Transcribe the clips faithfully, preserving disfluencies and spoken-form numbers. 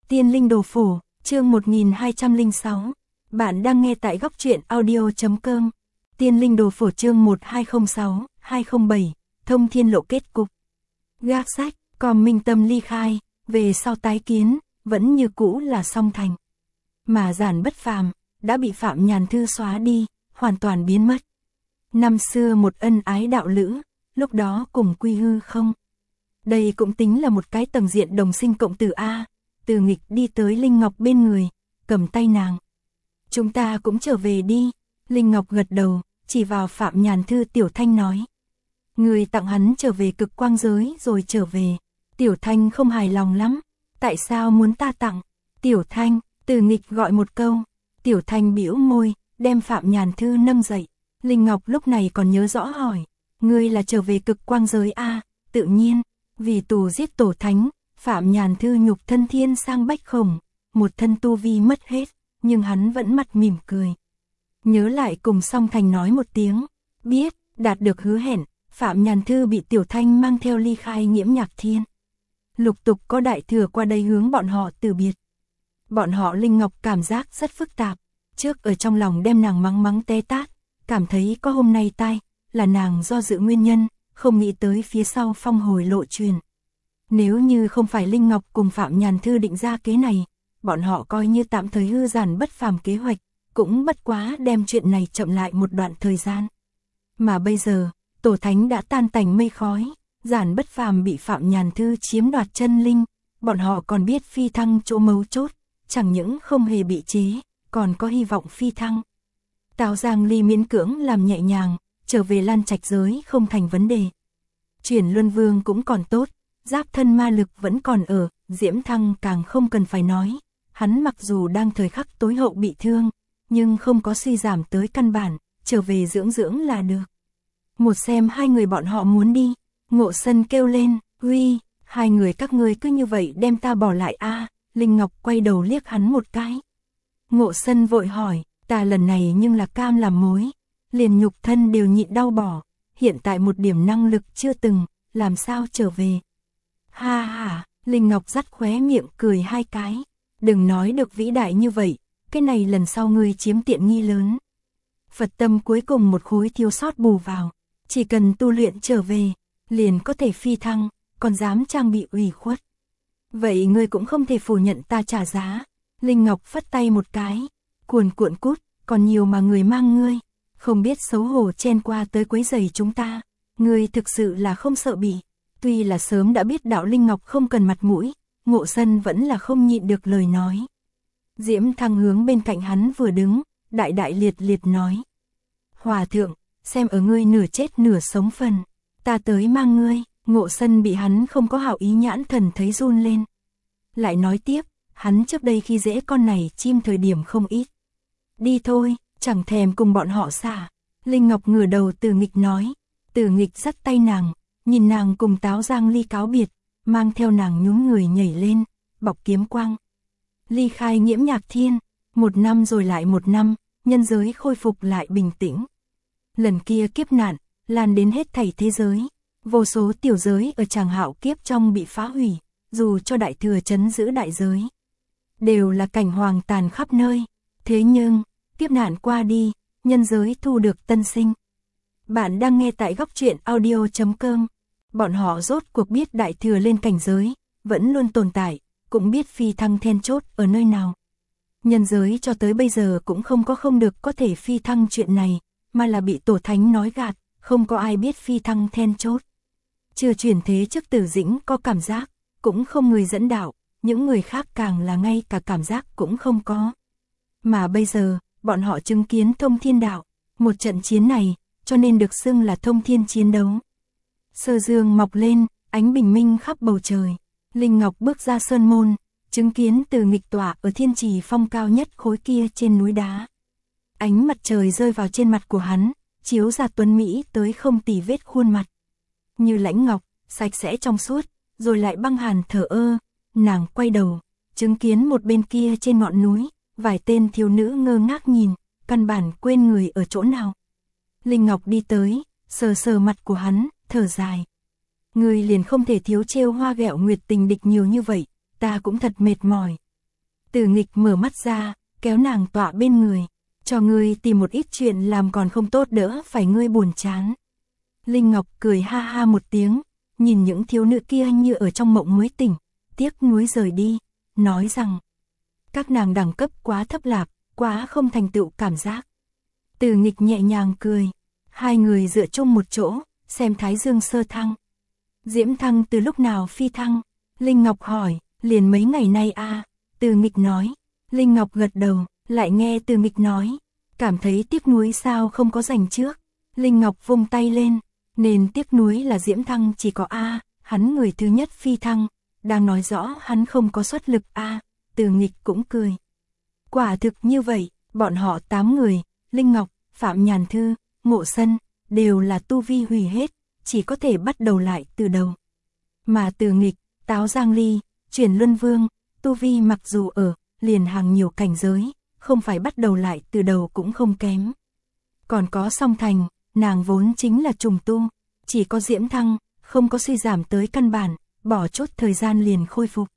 Tiên linh đồ phổ, chương một nghìn hai trăm lẻ sáu. Bạn đang nghe tại góc truyện audio.com. Tiên linh đồ phổ chương một nghìn hai trăm lẻ sáu, hai không bảy, thông thiên lộ kết cục. Gác sách, còn minh tâm ly khai, về sau tái kiến, vẫn như cũ là song thành. Mà Giản Bất Phàm đã bị Phạm Nhàn Thư xóa đi, hoàn toàn biến mất. Năm xưa một ân ái đạo lữ, lúc đó cùng quy hư không. Đây cũng tính là một cái tầng diện đồng sinh cộng tử A. Từ Nghịch đi tới Linh Ngọc bên người, cầm tay nàng. Chúng ta cũng trở về đi. Linh Ngọc gật đầu, chỉ vào Phạm Nhàn Thư Tiểu Thanh nói. Người tặng hắn trở về cực quang giới rồi trở về. Tiểu Thanh không hài lòng lắm. Tại sao muốn ta tặng? Tiểu Thanh, Từ Nghịch gọi một câu. Tiểu Thanh bĩu môi, đem Phạm Nhàn Thư nâng dậy. Linh Ngọc lúc này còn nhớ rõ hỏi. Ngươi là trở về cực quang giới A? Tự nhiên, vì tù giết tổ thánh. Phạm Nhàn Thư nhục thân thiên sang bách khổng, một thân tu vi mất hết, nhưng hắn vẫn mặt mỉm cười. Nhớ lại cùng song thành nói một tiếng, biết, đạt được hứa hẹn, Phạm Nhàn Thư bị Tiểu Thanh mang theo ly khai Nghiễm Nhạc Thiên. Lục tục có đại thừa qua đây hướng bọn họ từ biệt. Bọn họ Linh Ngọc cảm giác rất phức tạp, trước ở trong lòng đem nàng mắng mắng té tát, cảm thấy có hôm nay tai, là nàng do dự nguyên nhân, không nghĩ tới phía sau phong hồi lộ truyền. Nếu như không phải Linh Ngọc cùng Phạm Nhàn Thư định ra kế này, bọn họ coi như tạm thời hư Giản Bất Phàm kế hoạch, cũng bất quá đem chuyện này chậm lại một đoạn thời gian. Mà bây giờ, tổ thánh đã tan tành mây khói, Giản Bất Phàm bị Phạm Nhàn Thư chiếm đoạt chân linh, bọn họ còn biết phi thăng chỗ mấu chốt, chẳng những không hề bị chế, còn có hy vọng phi thăng. Tào Giang Ly miễn cưỡng làm nhẹ nhàng, trở về Lan Trạch giới không thành vấn đề. Chuyển Luân Vương cũng còn tốt. Giáp thân ma lực vẫn còn ở, Diễm Thăng càng không cần phải nói. Hắn mặc dù đang thời khắc tối hậu bị thương, nhưng không có suy giảm tới căn bản, trở về dưỡng dưỡng là được. Một xem hai người bọn họ muốn đi, Ngộ Sân kêu lên, uy, hai người các ngươi cứ như vậy đem ta bỏ lại a. À, Linh Ngọc quay đầu liếc hắn một cái. Ngộ Sân vội hỏi, ta lần này nhưng là cam làm mối, liền nhục thân đều nhịn đau bỏ, hiện tại một điểm năng lực chưa từng, làm sao trở về. Ha ha, Linh Ngọc dắt khóe miệng cười hai cái. Đừng nói được vĩ đại như vậy, cái này lần sau ngươi chiếm tiện nghi lớn. Phật tâm cuối cùng một khối thiếu sót bù vào, chỉ cần tu luyện trở về, liền có thể phi thăng, còn dám trang bị ủy khuất. Vậy ngươi cũng không thể phủ nhận ta trả giá. Linh Ngọc phất tay một cái, cuồn cuộn cút, còn nhiều mà người mang ngươi, không biết xấu hổ chen qua tới quấy rầy chúng ta. Ngươi thực sự là không sợ bị. Tuy là sớm đã biết đạo Linh Ngọc không cần mặt mũi, Ngộ Sân vẫn là không nhịn được lời nói. Diễm Thăng hướng bên cạnh hắn vừa đứng, đại đại liệt liệt nói. Hòa thượng, xem ở ngươi nửa chết nửa sống phần, ta tới mang ngươi. Ngộ Sân bị hắn không có hảo ý nhãn thần thấy run lên. Lại nói tiếp, hắn trước đây khi dễ con này chim thời điểm không ít. Đi thôi, chẳng thèm cùng bọn họ xả. Linh Ngọc ngửa đầu Từ Nghịch nói. Từ Nghịch dắt tay nàng. Nhìn nàng cùng Táo Giang Ly cáo biệt, mang theo nàng nhún người nhảy lên, bọc kiếm quang. Ly khai Nghiễm Nhạc Thiên, một năm rồi lại một năm, nhân giới khôi phục lại bình tĩnh. Lần kia kiếp nạn, lan đến hết thảy thế giới, vô số tiểu giới ở Tràng Hạo kiếp trong bị phá hủy, dù cho đại thừa trấn giữ đại giới. Đều là cảnh hoàng tàn khắp nơi, thế nhưng, kiếp nạn qua đi, nhân giới thu được tân sinh. Bạn đang nghe tại góc truyện audio.com. Bọn họ rốt cuộc biết đại thừa lên cảnh giới, vẫn luôn tồn tại, cũng biết phi thăng then chốt ở nơi nào. Nhân giới cho tới bây giờ cũng không có không được có thể phi thăng chuyện này, mà là bị tổ thánh nói gạt, không có ai biết phi thăng then chốt. Chưa chuyển thế trước Tử Dĩnh có cảm giác, cũng không người dẫn đạo, những người khác càng là ngay cả cảm giác cũng không có. Mà bây giờ, bọn họ chứng kiến thông thiên đạo, một trận chiến này, cho nên được xưng là thông thiên chiến đấu. Sơ dương mọc lên, ánh bình minh khắp bầu trời. Linh Ngọc bước ra sơn môn, chứng kiến Từ Nghịch tọa ở thiên trì phong cao nhất khối kia trên núi đá. Ánh mặt trời rơi vào trên mặt của hắn, chiếu ra tuấn mỹ tới không tì vết khuôn mặt. Như lãnh ngọc, sạch sẽ trong suốt, rồi lại băng hàn thở ơ. Nàng quay đầu, chứng kiến một bên kia trên ngọn núi, vài tên thiếu nữ ngơ ngác nhìn, căn bản quên người ở chỗ nào. Linh Ngọc đi tới, sờ sờ mặt của hắn, thở dài. Người liền không thể thiếu trêu hoa ghẹo nguyệt tình địch nhiều như vậy, ta cũng thật mệt mỏi. Từ Nghịch mở mắt ra, kéo nàng tọa bên người. Cho ngươi tìm một ít chuyện làm còn không tốt đỡ phải ngươi buồn chán. Linh Ngọc cười ha ha một tiếng, nhìn những thiếu nữ kia như ở trong mộng mới tỉnh, tiếc nuối rời đi, nói rằng các nàng đẳng cấp quá thấp lạc, quá không thành tựu cảm giác. Từ Nghịch nhẹ nhàng cười, hai người dựa chung một chỗ, xem Thái Dương sơ thăng. Diễm Thăng từ lúc nào phi thăng? Linh Ngọc hỏi, liền mấy ngày nay a. À? Từ Nghịch nói. Linh Ngọc gật đầu, lại nghe Từ Nghịch nói, cảm thấy tiếc nuối sao không có giành trước. Linh Ngọc vung tay lên, nên tiếc nuối là Diễm Thăng chỉ có a, à, hắn người thứ nhất phi thăng, đang nói rõ hắn không có xuất lực a. À? Từ Nghịch cũng cười. Quả thực như vậy, bọn họ tám người, Linh Ngọc, Phạm Nhàn Thư, Ngộ Sân, đều là tu vi hủy hết, chỉ có thể bắt đầu lại từ đầu. Mà Từ Nghịch, Táo Giang Ly, Chuyển Luân Vương, tu vi mặc dù ở, liền hàng nhiều cảnh giới, không phải bắt đầu lại từ đầu cũng không kém. Còn có Song Thành, nàng vốn chính là trùng tu, chỉ có Diễm Thăng, không có suy giảm tới căn bản, bỏ chốt thời gian liền khôi phục.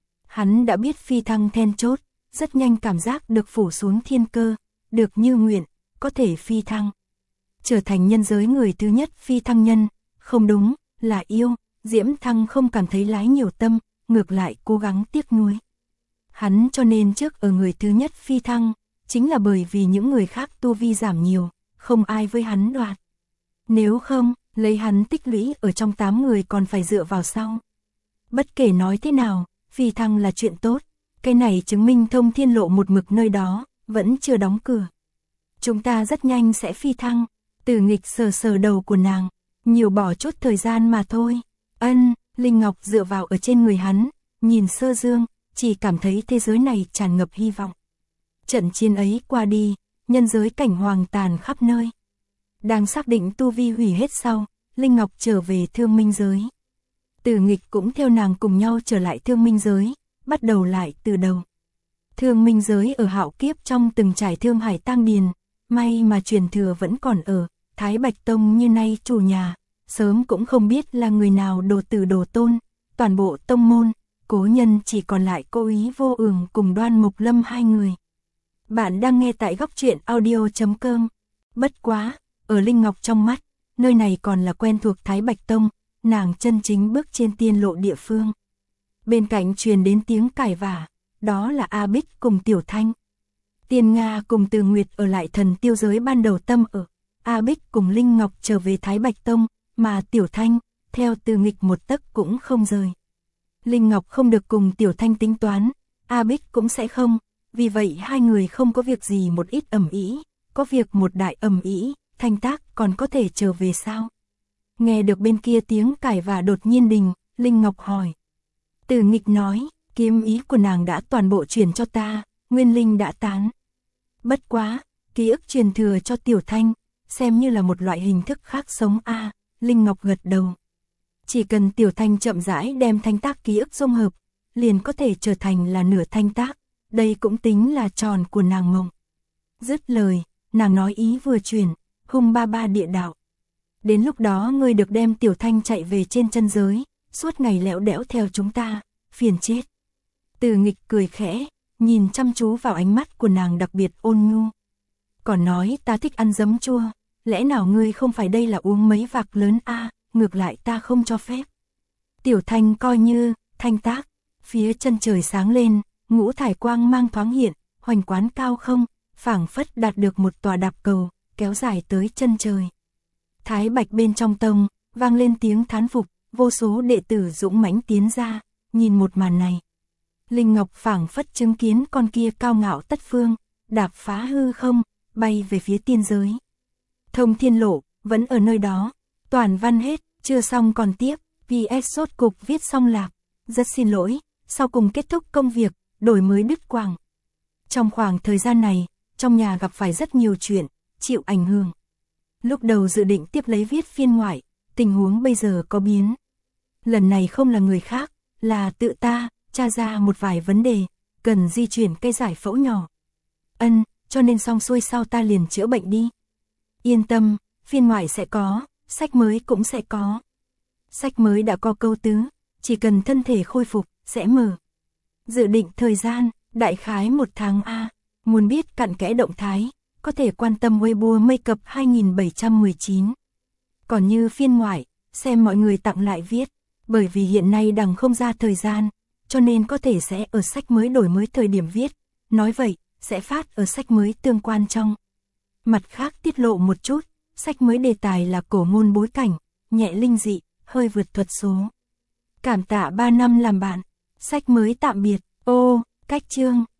Hắn đã biết phi thăng then chốt, rất nhanh cảm giác được phủ xuống thiên cơ, được như nguyện, có thể phi thăng. Trở thành nhân giới người thứ nhất phi thăng nhân, không đúng, là yêu, Diễm Thăng không cảm thấy lái nhiều tâm, ngược lại cố gắng tiếc nuối. Hắn cho nên trước ở người thứ nhất phi thăng, chính là bởi vì những người khác tu vi giảm nhiều, không ai với hắn đoạt. Nếu không, lấy hắn tích lũy ở trong tám người còn phải dựa vào sau. Bất kể nói thế nào, phi thăng là chuyện tốt, cái này chứng minh Thông Thiên Lộ một mực nơi đó, vẫn chưa đóng cửa. Chúng ta rất nhanh sẽ phi thăng. Từ Nghịch sờ sờ đầu của nàng, nhiều bỏ chút thời gian mà thôi. Ân, Linh Ngọc dựa vào ở trên người hắn, nhìn Sơ Dương, chỉ cảm thấy thế giới này tràn ngập hy vọng. Trận chiến ấy qua đi, nhân giới cảnh hoàng tàn khắp nơi. Đang xác định tu vi hủy hết sau, Linh Ngọc trở về Thương Minh giới. Từ Nghịch cũng theo nàng cùng nhau trở lại Thương Minh giới, bắt đầu lại từ đầu. Thương Minh giới ở hạo kiếp trong từng trải Thương Hải Tang Điền, may mà truyền thừa vẫn còn ở, Thái Bạch Tông như nay chủ nhà, sớm cũng không biết là người nào đồ tử đồ tôn, toàn bộ tông môn, cố nhân chỉ còn lại Cô Ý Vô Ưởng cùng Đoan Mục Lâm hai người. Bạn đang nghe tại góc truyện audio chấm com. Bất quá, ở Linh Ngọc trong mắt, nơi này còn là quen thuộc Thái Bạch Tông, nàng chân chính bước trên tiên lộ địa phương. Bên cạnh truyền đến tiếng cãi vả, đó là A Bích cùng Tiểu Thanh. Tiên Nga cùng Từ Nguyệt ở lại Thần Tiêu giới ban đầu tâm ở, A Bích cùng Linh Ngọc trở về Thái Bạch Tông, mà Tiểu Thanh, theo Từ Nghịch một tấc cũng không rời. Linh Ngọc không được cùng Tiểu Thanh tính toán, A Bích cũng sẽ không, vì vậy hai người không có việc gì một ít ầm ĩ, có việc một đại ầm ĩ, Thanh Tác còn có thể trở về sao? Nghe được bên kia tiếng cãi vả đột nhiên đình, Linh Ngọc hỏi. Từ Nghịch nói, kiếm ý của nàng đã toàn bộ truyền cho ta, nguyên linh đã tán. Bất quá, ký ức truyền thừa cho Tiểu Thanh, xem như là một loại hình thức khác sống a. À, Linh Ngọc gật đầu. Chỉ cần Tiểu Thanh chậm rãi đem Thanh Tác ký ức dung hợp, liền có thể trở thành là nửa Thanh Tác, đây cũng tính là tròn của nàng mộng. Dứt lời, nàng nói ý vừa truyền, hung ba ba địa đạo. Đến lúc đó ngươi được đem Tiểu Thanh chạy về trên chân giới, suốt ngày lẽo đẽo theo chúng ta, phiền chết. Từ Nghịch cười khẽ, nhìn chăm chú vào ánh mắt của nàng đặc biệt ôn nhu. Còn nói ta thích ăn giấm chua, lẽ nào ngươi không phải đây là uống mấy vạc lớn a, à, ngược lại ta không cho phép. Tiểu Thanh coi như, Thanh Tác, phía chân trời sáng lên, ngũ thải quang mang thoáng hiện, hoành quán cao không, phảng phất đạt được một tòa đạp cầu, kéo dài tới chân trời. Thái Bạch bên trong tông, vang lên tiếng thán phục, vô số đệ tử dũng mãnh tiến ra, nhìn một màn này. Linh Ngọc phảng phất chứng kiến con kia cao ngạo tất phương, đạp phá hư không, bay về phía tiên giới. Thông Thiên Lộ, vẫn ở nơi đó, toàn văn hết, chưa xong còn tiếp, pê ét sốt cục viết xong lạc. Rất xin lỗi, sau cùng kết thúc công việc, đổi mới đứt quãng. Trong khoảng thời gian này, trong nhà gặp phải rất nhiều chuyện, chịu ảnh hưởng. Lúc đầu dự định tiếp lấy viết phiên ngoại, tình huống bây giờ có biến. Lần này không là người khác, là tự ta, tra ra một vài vấn đề, cần di chuyển cây giải phẫu nhỏ. Ân, cho nên xong xuôi sau ta liền chữa bệnh đi. Yên tâm, phiên ngoại sẽ có, sách mới cũng sẽ có. Sách mới đã có câu tứ, chỉ cần thân thể khôi phục, sẽ mở. Dự định thời gian, Đại khái một tháng A. Muốn biết cặn kẽ động thái, có thể quan tâm Weibo Makeup hai bảy một chín. Còn như phiên ngoại, xem mọi người tặng lại viết, bởi vì hiện nay đằng không ra thời gian, cho nên có thể sẽ ở sách mới đổi mới thời điểm viết, nói vậy, sẽ phát ở sách mới tương quan trong. Mặt khác tiết lộ một chút, sách mới đề tài là cổ môn bối cảnh, nhẹ linh dị, hơi vượt thuật số. Cảm tạ ba năm làm bạn, sách mới tạm biệt, ô, cách chương.